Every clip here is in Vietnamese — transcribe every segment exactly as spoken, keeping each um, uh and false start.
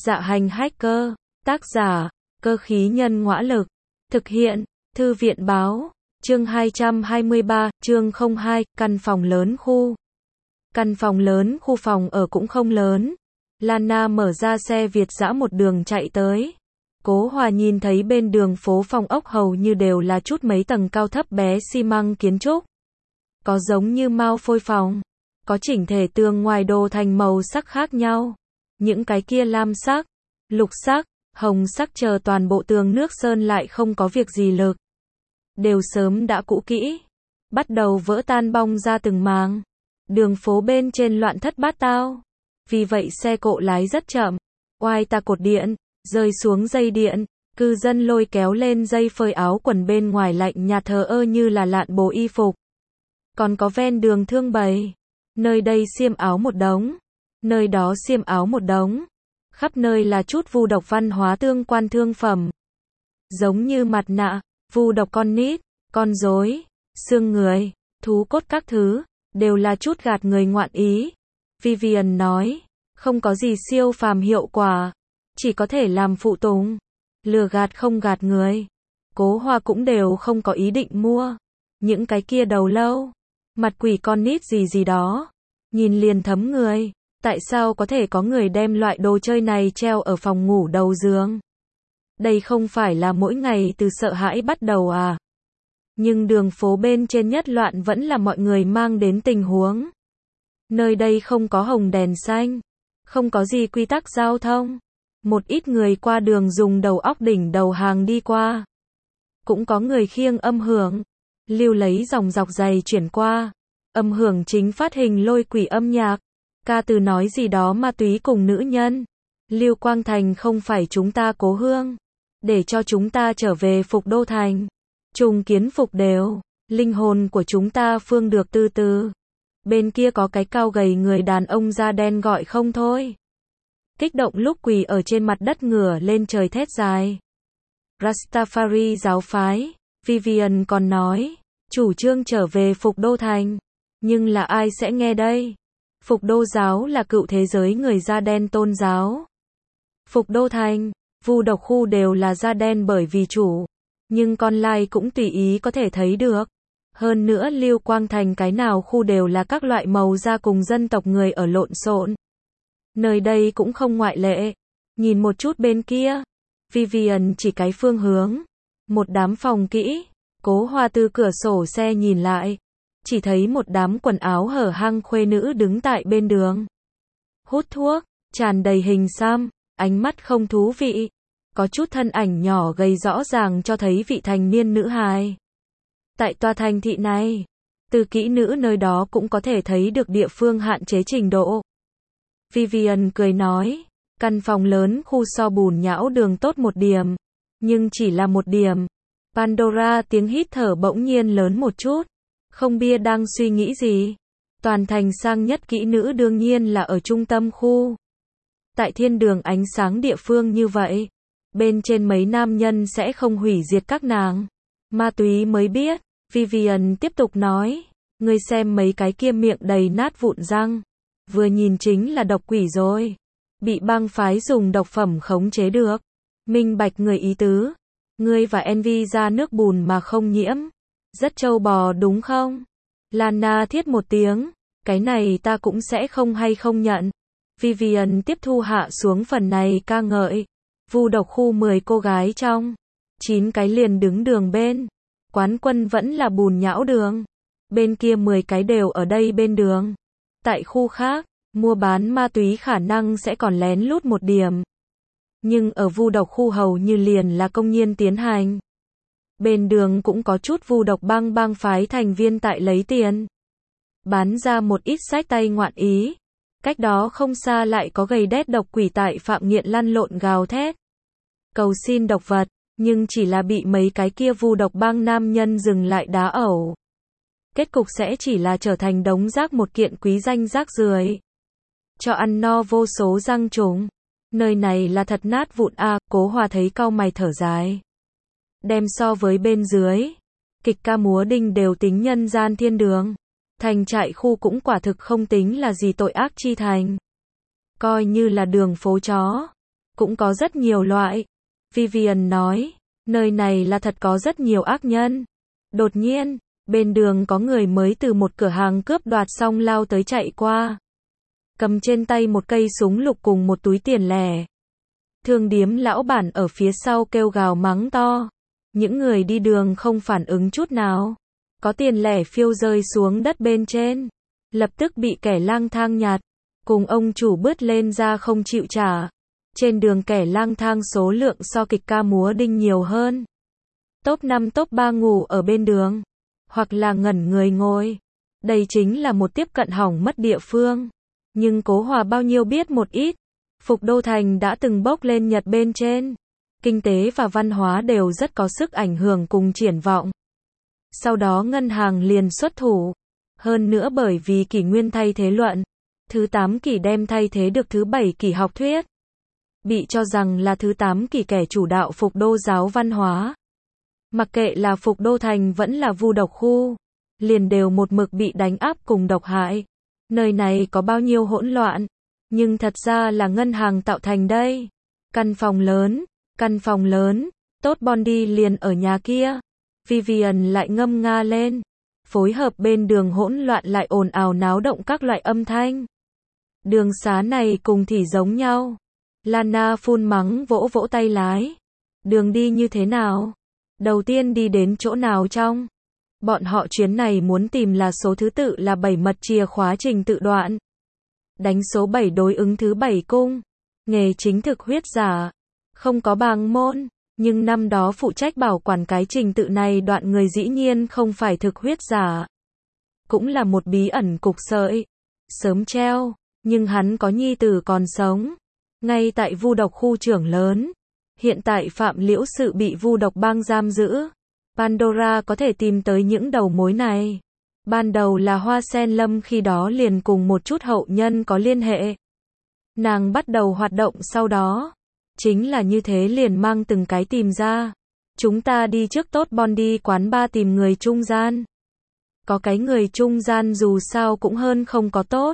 Dạ hành hacker, tác giả, cơ khí nhân ngõa lực, thực hiện, thư viện báo, chương hai trăm hai mươi ba, chương không hai, căn phòng lớn khu. Căn phòng lớn khu phòng ở cũng không lớn. Lana mở ra xe Việt dã một đường chạy tới. Cố Hòa nhìn thấy bên đường phố phòng ốc hầu như đều là chút mấy tầng cao thấp bé xi măng kiến trúc. Có giống như mao phôi phòng, có chỉnh thể tường ngoài đồ thành màu sắc khác nhau. Những cái kia lam sắc, lục sắc, hồng sắc chờ toàn bộ tường nước sơn lại không có việc gì lực. Đều sớm đã cũ kỹ, bắt đầu vỡ tan bong ra từng màng. Đường phố bên trên loạn thất bát tao. Vì vậy xe cộ lái rất chậm. Oai ta cột điện, rơi xuống dây điện, cư dân lôi kéo lên dây phơi áo quần bên ngoài lạnh nhạt thờ ơ như là lạn bộ y phục. Còn có ven đường thương bày, nơi đây xiêm áo một đống, nơi đó xiêm áo một đống, khắp nơi là chút vu độc văn hóa tương quan thương phẩm. Giống như mặt nạ, vu độc con nít, con rối, xương người, thú cốt các thứ, đều là chút gạt người ngoạn ý. Vivian nói, không có gì siêu phàm hiệu quả, chỉ có thể làm phụ tùng, lừa gạt không gạt người. Cố Hòa cũng đều không có ý định mua. Những cái kia đầu lâu, mặt quỷ con nít gì gì đó, nhìn liền thấm người. Tại sao có thể có người đem loại đồ chơi này treo ở phòng ngủ đầu giường? Đây không phải là mỗi ngày từ sợ hãi bắt đầu à? Nhưng đường phố bên trên nhất loạn vẫn là mọi người mang đến tình huống. Nơi đây không có hồng đèn xanh, không có gì quy tắc giao thông. Một ít người qua đường dùng đầu óc đỉnh đầu hàng đi qua. Cũng có người khiêng âm hưởng, lưu lấy dòng dọc giày chuyển qua. Âm hưởng chính phát hình lôi quỷ âm nhạc. Ca từ nói gì đó ma túy cùng nữ nhân. Lưu Quang Thành không phải chúng ta cố hương. Để cho chúng ta trở về Phục Đô Thành. Trùng kiến phục đều. Linh hồn của chúng ta phương được từ từ. Bên kia có cái cao gầy người đàn ông da đen gọi không thôi. Kích động lúc quỳ ở trên mặt đất ngửa lên trời thét dài. Rastafari giáo phái. Vivian còn nói. Chủ trương trở về Phục Đô Thành. Nhưng là ai sẽ nghe đây? Phục Đô giáo là cựu thế giới người da đen tôn giáo. Phục Đô Thành, vu độc khu đều là da đen bởi vì chủ. Nhưng con lai cũng tùy ý có thể thấy được. Hơn nữa Lưu Quang Thành cái nào khu đều là các loại màu da cùng dân tộc người ở lộn xộn. Nơi đây cũng không ngoại lệ. Nhìn một chút bên kia. Vivian chỉ cái phương hướng. Một đám phòng kỹ. Cố Hòa từ cửa sổ xe nhìn lại. Chỉ thấy một đám quần áo hở hang khuê nữ đứng tại bên đường. Hút thuốc, tràn đầy hình xăm, ánh mắt không thú vị. Có chút thân ảnh nhỏ gầy rõ ràng cho thấy vị thành niên nữ hài. Tại tòa thành thị này, từ kỹ nữ nơi đó cũng có thể thấy được địa phương hạn chế trình độ. Vivian cười nói, căn phòng lớn khu so bùn nhão đường tốt một điểm. Nhưng chỉ là một điểm. Pandora tiếng hít thở bỗng nhiên lớn một chút. Không bia đang suy nghĩ gì. Toàn thành sang nhất kỹ nữ đương nhiên là ở trung tâm khu. Tại thiên đường ánh sáng địa phương như vậy. Bên trên mấy nam nhân sẽ không hủy diệt các nàng. Ma túy mới biết. Vivian tiếp tục nói. Ngươi xem mấy cái kia miệng đầy nát vụn răng. Vừa nhìn chính là độc quỷ rồi. Bị bang phái dùng độc phẩm khống chế được. Minh bạch người ý tứ. Ngươi và Envy ra nước bùn mà không nhiễm. Rất trâu bò đúng không? Lana thiết một tiếng. Cái này ta cũng sẽ không hay không nhận. Vivian tiếp thu hạ xuống phần này ca ngợi. Vu độc khu mười cô gái trong. chín cái liền đứng đường bên. Quán quân vẫn là bùn nhão đường. Bên kia mười cái đều ở đây bên đường. Tại khu khác, mua bán ma túy khả năng sẽ còn lén lút một điểm. Nhưng ở vu độc khu hầu như liền là công nhiên tiến hành. Bên đường cũng có chút vu độc bang bang phái thành viên tại lấy tiền. Bán ra một ít sách tay ngoạn ý. Cách đó không xa lại có gầy đét độc quỷ tại phạm nghiện lăn lộn gào thét. Cầu xin độc vật, nhưng chỉ là bị mấy cái kia vu độc bang nam nhân dừng lại đá ẩu. Kết cục sẽ chỉ là trở thành đống rác một kiện quý danh rác rưởi. Cho ăn no vô số răng trùng. Nơi này là thật nát vụn a, à, Cố Hòa thấy cau mày thở dài. Đem so với bên dưới, kịch ca múa đinh đều tính nhân gian thiên đường. Thành trại khu cũng quả thực không tính là gì tội ác chi thành. Coi như là đường phố chó, Cũng có rất nhiều loại. Vivian nói, nơi này là thật có rất nhiều ác nhân. Đột nhiên, bên đường có người mới từ một cửa hàng cướp đoạt xong lao tới chạy qua. Cầm trên tay một cây súng lục cùng một túi tiền lẻ. Thương điếm lão bản ở phía sau kêu gào mắng to. Những người đi đường không phản ứng chút nào. Có tiền lẻ phiêu rơi xuống đất bên trên. Lập tức bị kẻ lang thang nhặt. Cùng ông chủ bứt lên ra không chịu trả. Trên đường kẻ lang thang số lượng so kịch ca múa đinh nhiều hơn. Top năm top ba ngủ ở bên đường. Hoặc là ngẩn người ngồi. Đây chính là một tiếp cận hỏng mất địa phương. Nhưng Cố Hòa bao nhiêu biết một ít. Phục Đô Thành đã từng bốc lên Nhật bên trên. Kinh tế và văn hóa đều rất có sức ảnh hưởng cùng triển vọng. Sau đó ngân hàng liền xuất thủ. Hơn nữa bởi vì kỷ nguyên thay thế luận. Thứ tám kỷ đem thay thế được thứ bảy kỷ học thuyết. Bị cho rằng là thứ tám kỷ kẻ chủ đạo Phục Đô giáo văn hóa. Mặc kệ là Phục Đô Thành vẫn là Vu Độc khu. Liền đều một mực bị đánh áp cùng độc hại. Nơi này có bao nhiêu hỗn loạn. Nhưng thật ra là ngân hàng tạo thành đây. Căn phòng lớn, căn phòng lớn, tốt Bondi liền ở nhà kia. Vivian lại ngâm nga lên. Phối hợp bên đường hỗn loạn lại ồn ào náo động các loại âm thanh. Đường xá này cùng thì giống nhau. Lana phun mắng vỗ vỗ tay lái. Đường đi như thế nào? Đầu tiên đi đến chỗ nào trong? Bọn họ chuyến này muốn tìm là số thứ tự là bảy mật chìa khóa trình tự đoạn. Đánh số bảy đối ứng thứ bảy cung. Nghề chính thực huyết giả. Không có bàng môn. Nhưng năm đó phụ trách bảo quản cái trình tự này đoạn người dĩ nhiên không phải thực huyết giả. Cũng là một bí ẩn cục sợi. Sớm treo. Nhưng hắn có nhi tử còn sống. Ngay tại Vu Độc khu trưởng lớn. Hiện tại Phạm Liễu Sự bị Vu Độc bang giam giữ. Pandora có thể tìm tới những đầu mối này. Ban đầu là Hoa Sen Lâm khi đó liền cùng một chút hậu nhân có liên hệ. Nàng bắt đầu hoạt động sau đó. Chính là như thế liền mang từng cái tìm ra. Chúng ta đi trước tốt Bondi quán ba tìm người trung gian. Có cái người trung gian dù sao cũng hơn không có tốt.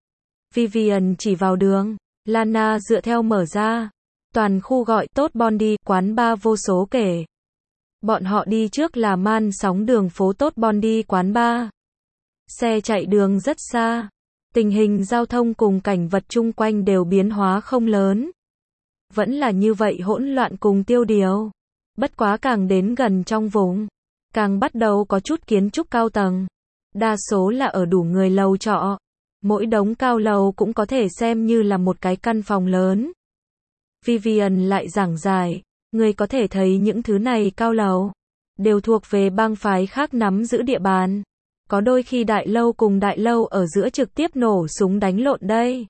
Vivian chỉ vào đường. Lana dựa theo mở ra. Toàn khu gọi tốt Bondi quán ba vô số kể. Bọn họ đi trước là man sóng đường phố tốt Bondi quán ba. Xe chạy đường rất xa. Tình hình giao thông cùng cảnh vật chung quanh đều biến hóa không lớn. Vẫn là như vậy hỗn loạn cùng tiêu điều. Bất quá càng đến gần trong vùng. Càng bắt đầu có chút kiến trúc cao tầng. Đa số là ở đủ người lầu trọ. Mỗi đống cao lầu cũng có thể xem như là một cái căn phòng lớn. Vivian lại giảng giải. Người có thể thấy những thứ này cao lầu. Đều thuộc về bang phái khác nắm giữ địa bàn. Có đôi khi đại lâu cùng đại lâu ở giữa trực tiếp nổ súng đánh lộn đây.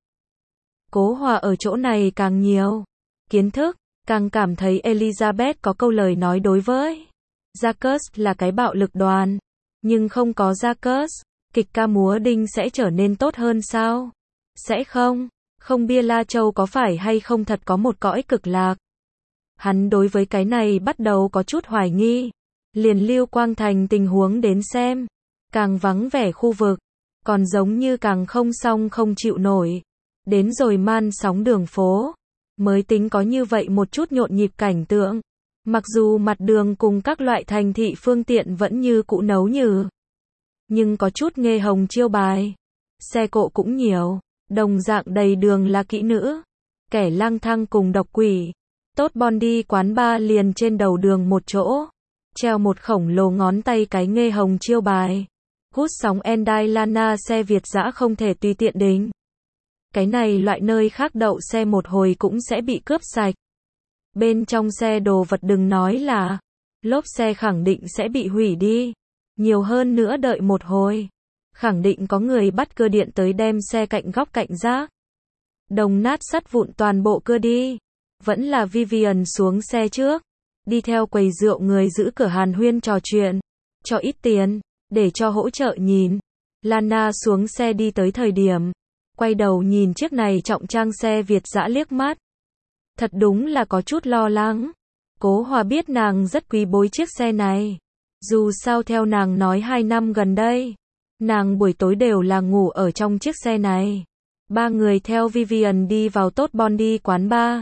Cố Hòa ở chỗ này càng nhiều. Kiến thức, càng cảm thấy Elizabeth có câu lời nói đối với Jacques là cái bạo lực đoàn. Nhưng không có Jacques, kịch ca múa đinh sẽ trở nên tốt hơn sao? Sẽ không. Không Bia La Châu có phải hay không thật có một cõi cực lạc. Hắn đối với cái này bắt đầu có chút hoài nghi. Liền Lưu Quang Thành tình huống đến xem. Càng vắng vẻ khu vực. Còn giống như càng không xong không chịu nổi. Đến rồi man sóng đường phố. Mới tính có như vậy một chút nhộn nhịp cảnh tượng. Mặc dù mặt đường cùng các loại thành thị phương tiện vẫn như cũ nấu nhừ. Nhưng có chút nghê hồng chiêu bài. Xe cộ cũng nhiều. Đồng dạng đầy đường là kỹ nữ. Kẻ lang thang cùng độc quỷ. Tốt Bondi quán ba liền trên đầu đường một chỗ. Treo một khổng lồ ngón tay cái nghê hồng chiêu bài. Hút sóng Endai Lana xe Việt dã không thể tùy tiện đến. Cái này loại nơi khác đậu xe một hồi cũng sẽ bị cướp sạch. Bên trong xe đồ vật đừng nói là. Lốp xe khẳng định sẽ bị hủy đi. Nhiều hơn nữa đợi một hồi. Khẳng định có người bắt cưa điện tới đem xe cạnh góc cạnh rác. Đồng nát sắt vụn toàn bộ cưa đi. Vẫn là Vivian xuống xe trước. Đi theo quầy rượu người giữ cửa hàn huyên trò chuyện. Cho ít tiền. Để cho hỗ trợ nhìn. Lana xuống xe đi tới thời điểm. Quay đầu nhìn chiếc này trọng trang xe Việt dã liếc mắt. Thật đúng là có chút lo lắng. Cố Hòa biết nàng rất quý bối chiếc xe này. Dù sao theo nàng nói hai năm gần đây. Nàng buổi tối đều là ngủ ở trong chiếc xe này. Ba người theo Vivian đi vào tốt Bondi quán ba.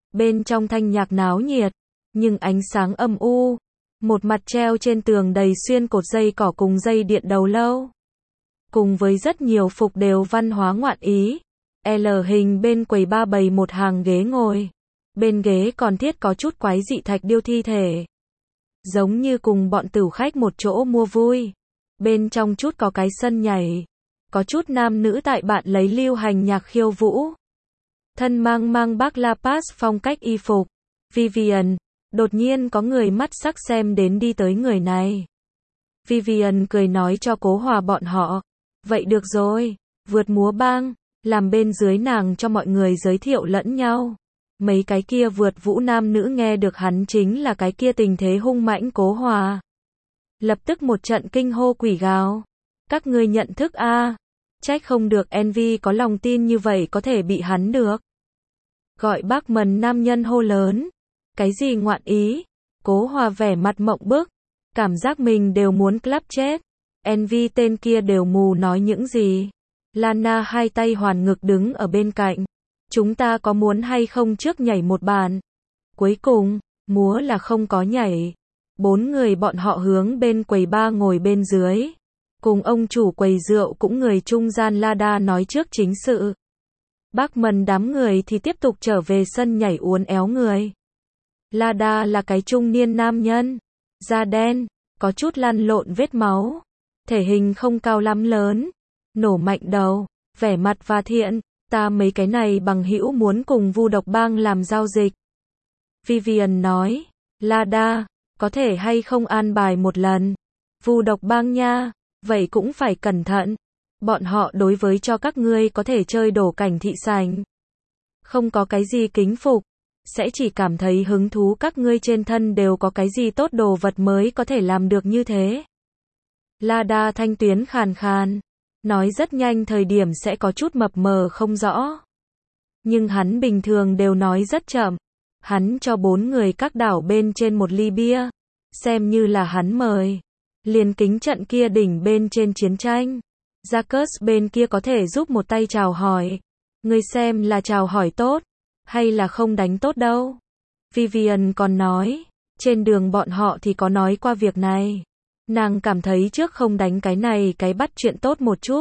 Bên trong thanh nhạc náo nhiệt, nhưng ánh sáng âm u. Một mặt treo trên tường đầy xuyên cột dây cỏ cùng dây điện đầu lâu. Cùng với rất nhiều phục đều văn hóa ngoạn ý. L hình bên quầy ba bày một hàng ghế ngồi. Bên ghế còn thiết có chút quái dị thạch điêu thi thể. Giống như cùng bọn tửu khách một chỗ mua vui. Bên trong chút có cái sân nhảy. Có chút nam nữ tại bạn lấy lưu hành nhạc khiêu vũ. Thân mang mang bác La Paz phong cách y phục. Vivian, đột nhiên có người mắt sắc xem đến đi tới người này. Vivian cười nói cho Cố Hòa bọn họ. Vậy được rồi, vượt múa bang, làm bên dưới nàng cho mọi người giới thiệu lẫn nhau. Mấy cái kia vượt vũ nam nữ nghe được hắn chính là cái kia tình thế hung mãnh Cố Hòa. Lập tức một trận kinh hô quỷ gào. Các ngươi nhận thức a? À? Trách không được Envy có lòng tin như vậy có thể bị hắn được. Gọi bác Mần nam nhân hô lớn. Cái gì ngoạn ý? Cố Hòa vẻ mặt mộng bức. Cảm giác mình đều muốn clap chết. Envy tên kia đều mù nói những gì. Lana hai tay hoàn ngực đứng ở bên cạnh. Chúng ta có muốn hay không trước nhảy một bàn? Cuối cùng, múa là không có nhảy. Bốn người bọn họ hướng bên quầy ba ngồi bên dưới. Cùng ông chủ quầy rượu cũng người trung gian Lada nói trước chính sự. Bác Mần đám người thì tiếp tục trở về sân nhảy uốn éo người. Lada là cái trung niên nam nhân. Da đen, có chút lăn lộn vết máu. Thể hình không cao lắm lớn. Nổ mạnh đầu, vẻ mặt và thiện. Ta mấy cái này bằng hữu muốn cùng Vu Độc Bang làm giao dịch. Vivian nói. Lada, có thể hay không an bài một lần. Vu Độc Bang nha. Vậy cũng phải cẩn thận. Bọn họ đối với cho các ngươi có thể chơi đổ cảnh thị sảnh. Không có cái gì kính phục. Sẽ chỉ cảm thấy hứng thú các ngươi trên thân đều có cái gì tốt đồ vật mới có thể làm được như thế. Lada thanh tuyến khàn khàn. Nói rất nhanh thời điểm sẽ có chút mập mờ không rõ. Nhưng hắn bình thường đều nói rất chậm. Hắn cho bốn người các đảo bên trên một ly bia. Xem như là hắn mời. Liền kính trận kia đỉnh bên trên chiến tranh. Jacques bên kia có thể giúp một tay chào hỏi. Ngươi xem là chào hỏi tốt. Hay là không đánh tốt đâu. Vivian còn nói. Trên đường bọn họ thì có nói qua việc này. Nàng cảm thấy trước không đánh cái này cái bắt chuyện tốt một chút.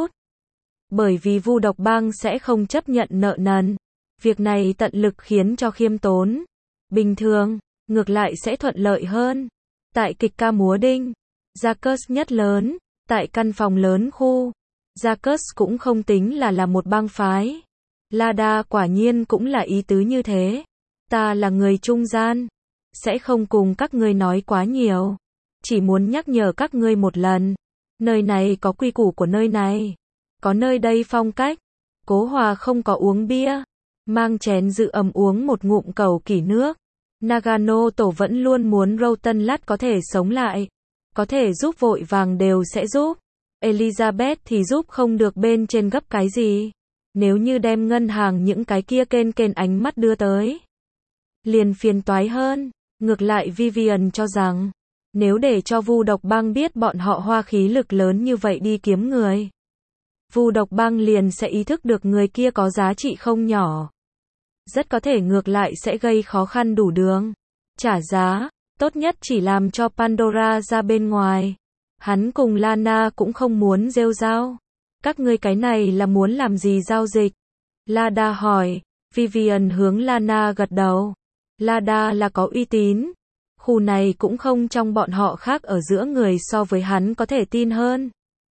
Bởi vì Vu Độc Bang sẽ không chấp nhận nợ nần. Việc này tận lực khiến cho khiêm tốn. Bình thường, ngược lại sẽ thuận lợi hơn. Tại kịch ca múa đinh. Jacques nhất lớn. Tại căn phòng lớn khu. Jacques cũng không tính là là một bang phái. Lada quả nhiên cũng là ý tứ như thế. Ta là người trung gian. Sẽ không cùng các ngươi nói quá nhiều. Chỉ muốn nhắc nhở các ngươi một lần. Nơi này có quy củ của nơi này. Có nơi đây phong cách. Cố Hòa không có uống bia. Mang chén dự ấm uống một ngụm cầu kỷ nước. Nagano tổ vẫn luôn muốn Rotten Lát có thể sống lại. Có thể giúp vội vàng đều sẽ giúp. Elizabeth thì giúp không được bên trên gấp cái gì. Nếu như đem ngân hàng những cái kia kênh kênh ánh mắt đưa tới. Liền phiền toái hơn. Ngược lại Vivian cho rằng. Nếu để cho Vu Độc Bang biết bọn họ hoa khí lực lớn như vậy đi kiếm người. Vu Độc Bang liền sẽ ý thức được người kia có giá trị không nhỏ. Rất có thể ngược lại sẽ gây khó khăn đủ đường. Trả giá, tốt nhất chỉ làm cho Pandora ra bên ngoài. Hắn cùng Lana cũng không muốn rêu rao. Các ngươi cái này là muốn làm gì giao dịch? Lada hỏi. Vivian hướng Lana gật đầu. Lada là có uy tín. Khu này cũng không trong bọn họ khác ở giữa người so với hắn có thể tin hơn.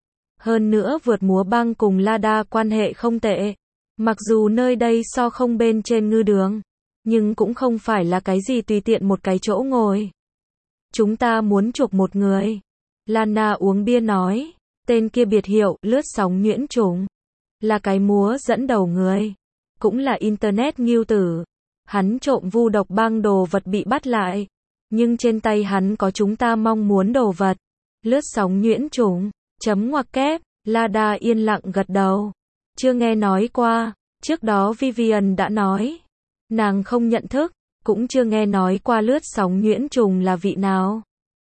Hơn nữa vượt múa bang cùng Lada quan hệ không tệ. Mặc dù nơi đây so không bên trên ngư đường. Nhưng cũng không phải là cái gì tùy tiện một cái chỗ ngồi. Chúng ta muốn chuộc một người. Lana uống bia nói. Tên kia biệt hiệu, lướt sóng nhuyễn trùng. Là cái múa dẫn đầu người. Cũng là internet nghiêu tử. Hắn trộm Vu Độc Bang đồ vật bị bắt lại. Nhưng trên tay hắn có chúng ta mong muốn đồ vật. Lướt sóng nhuyễn trùng. Chấm ngoặc kép. Lada yên lặng gật đầu. Chưa nghe nói qua. Trước đó Vivian đã nói. Nàng không nhận thức. Cũng chưa nghe nói qua lướt sóng nhuyễn trùng là vị nào.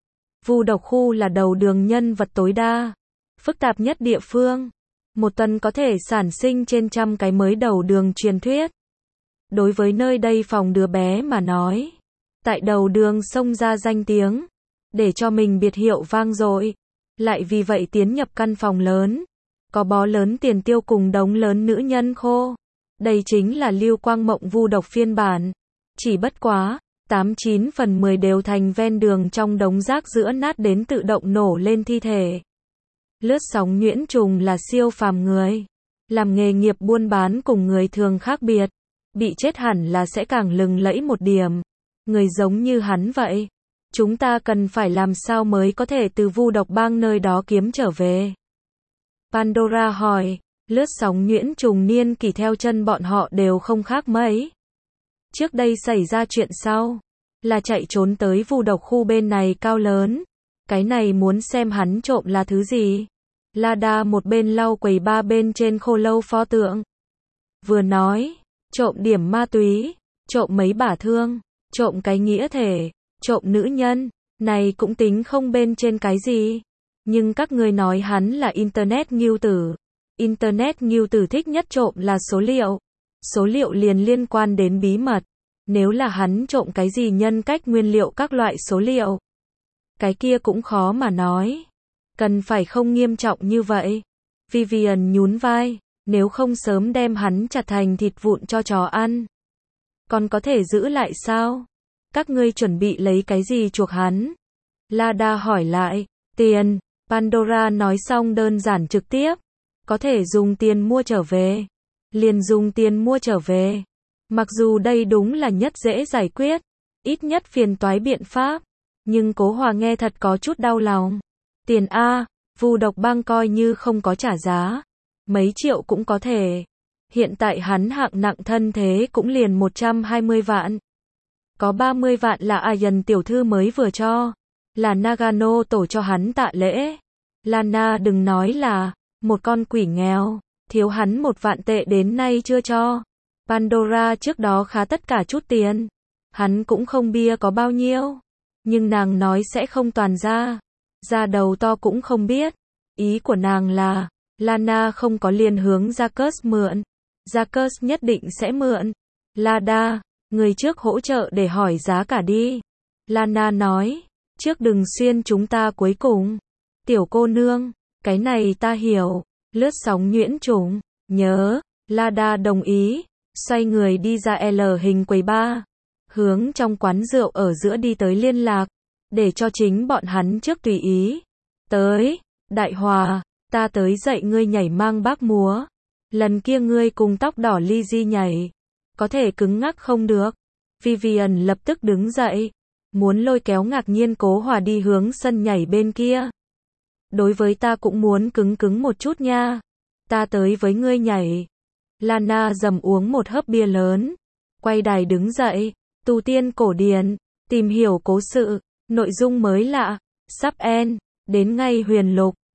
Vu Độc khu là đầu đường nhân vật tối đa. Phức tạp nhất địa phương. Một tuần có thể sản sinh trên trăm cái mới đầu đường truyền thuyết. Đối với nơi đây phòng đứa bé mà nói, tại đầu đường xông ra danh tiếng, để cho mình biệt hiệu vang dội, lại vì vậy tiến nhập căn phòng lớn, có bó lớn tiền tiêu cùng đống lớn nữ nhân khô. Đây chính là Lưu Quang Mộng vu độc phiên bản. Chỉ bất quá, tám chín phần mười đều thành ven đường trong đống rác giữa nát đến tự động nổ lên thi thể. Lướt sóng nhuyễn trùng là siêu phàm người, làm nghề nghiệp buôn bán cùng người thường khác biệt, bị chết hẳn là sẽ càng lừng lẫy một điểm. Người giống như hắn vậy, chúng ta cần phải làm sao mới có thể từ vu độc bang nơi đó kiếm trở về? Pandora hỏi, lướt sóng nhuyễn trùng niên kỷ theo chân bọn họ đều không khác mấy. Trước đây xảy ra chuyện sau, là chạy trốn tới vu độc khu bên này cao lớn. Cái này muốn xem hắn trộm là thứ gì. Lada một bên lau quầy ba bên trên khô lâu pho tượng. Vừa nói, trộm điểm ma túy, trộm mấy bả thương, trộm cái nghĩa thể, trộm nữ nhân, này cũng tính không bên trên cái gì. Nhưng các người nói hắn là Internet ngưu tử. Internet ngưu tử thích nhất trộm là số liệu. Số liệu liền liên quan đến bí mật. Nếu là hắn trộm cái gì nhân cách nguyên liệu các loại số liệu, cái kia cũng khó mà nói. Cần phải không nghiêm trọng như vậy. Vivian nhún vai, nếu không sớm đem hắn chặt thành thịt vụn cho chó ăn. Còn có thể giữ lại sao? Các ngươi chuẩn bị lấy cái gì chuộc hắn? Lada hỏi lại, tiền. Pandora nói xong đơn giản trực tiếp. Có thể dùng tiền mua trở về. Liền dùng tiền mua trở về. Mặc dù đây đúng là nhất dễ giải quyết, ít nhất phiền toái biện pháp, nhưng Cố Hòa nghe thật có chút đau lòng. Tiền A, vu độc bang coi như không có trả giá, mấy triệu cũng có thể. Hiện tại hắn hạng nặng thân thế cũng liền một trăm hai mươi vạn. Có ba mươi vạn là Ayan tiểu thư mới vừa cho, là Nagano tổ cho hắn tạ lễ. Lana đừng nói là, một con quỷ nghèo, thiếu hắn một vạn tệ đến nay chưa cho. Pandora trước đó khá tất cả chút tiền. Hắn cũng không bia có bao nhiêu. Nhưng nàng nói sẽ không toàn ra. Ra đầu to cũng không biết. Ý của nàng là, Lana không có liền hướng Jacques mượn. Jacques nhất định sẽ mượn. Lada, người trước hỗ trợ để hỏi giá cả đi. Lana nói, trước đừng xuyên chúng ta cuối cùng. Tiểu cô nương, cái này ta hiểu. Lướt sóng nhuyễn trùng, nhớ. Lada đồng ý. Xoay người đi ra L hình quầy ba, hướng trong quán rượu ở giữa đi tới liên lạc, để cho chính bọn hắn trước tùy ý. Tới, Đại Hòa, ta tới dạy ngươi nhảy mang bác múa. Lần kia ngươi cùng tóc đỏ Lizzy nhảy, có thể cứng ngắc không được. Vivian lập tức đứng dậy, muốn lôi kéo ngạc nhiên Cố Hòa đi hướng sân nhảy bên kia. Đối với ta cũng muốn cứng cứng một chút nha. Ta tới với ngươi nhảy. Lana dầm uống một hớp bia lớn, quay đài đứng dậy, tu tiên cổ điển, tìm hiểu cố sự, nội dung mới lạ, sắp end, đến ngay huyền lục.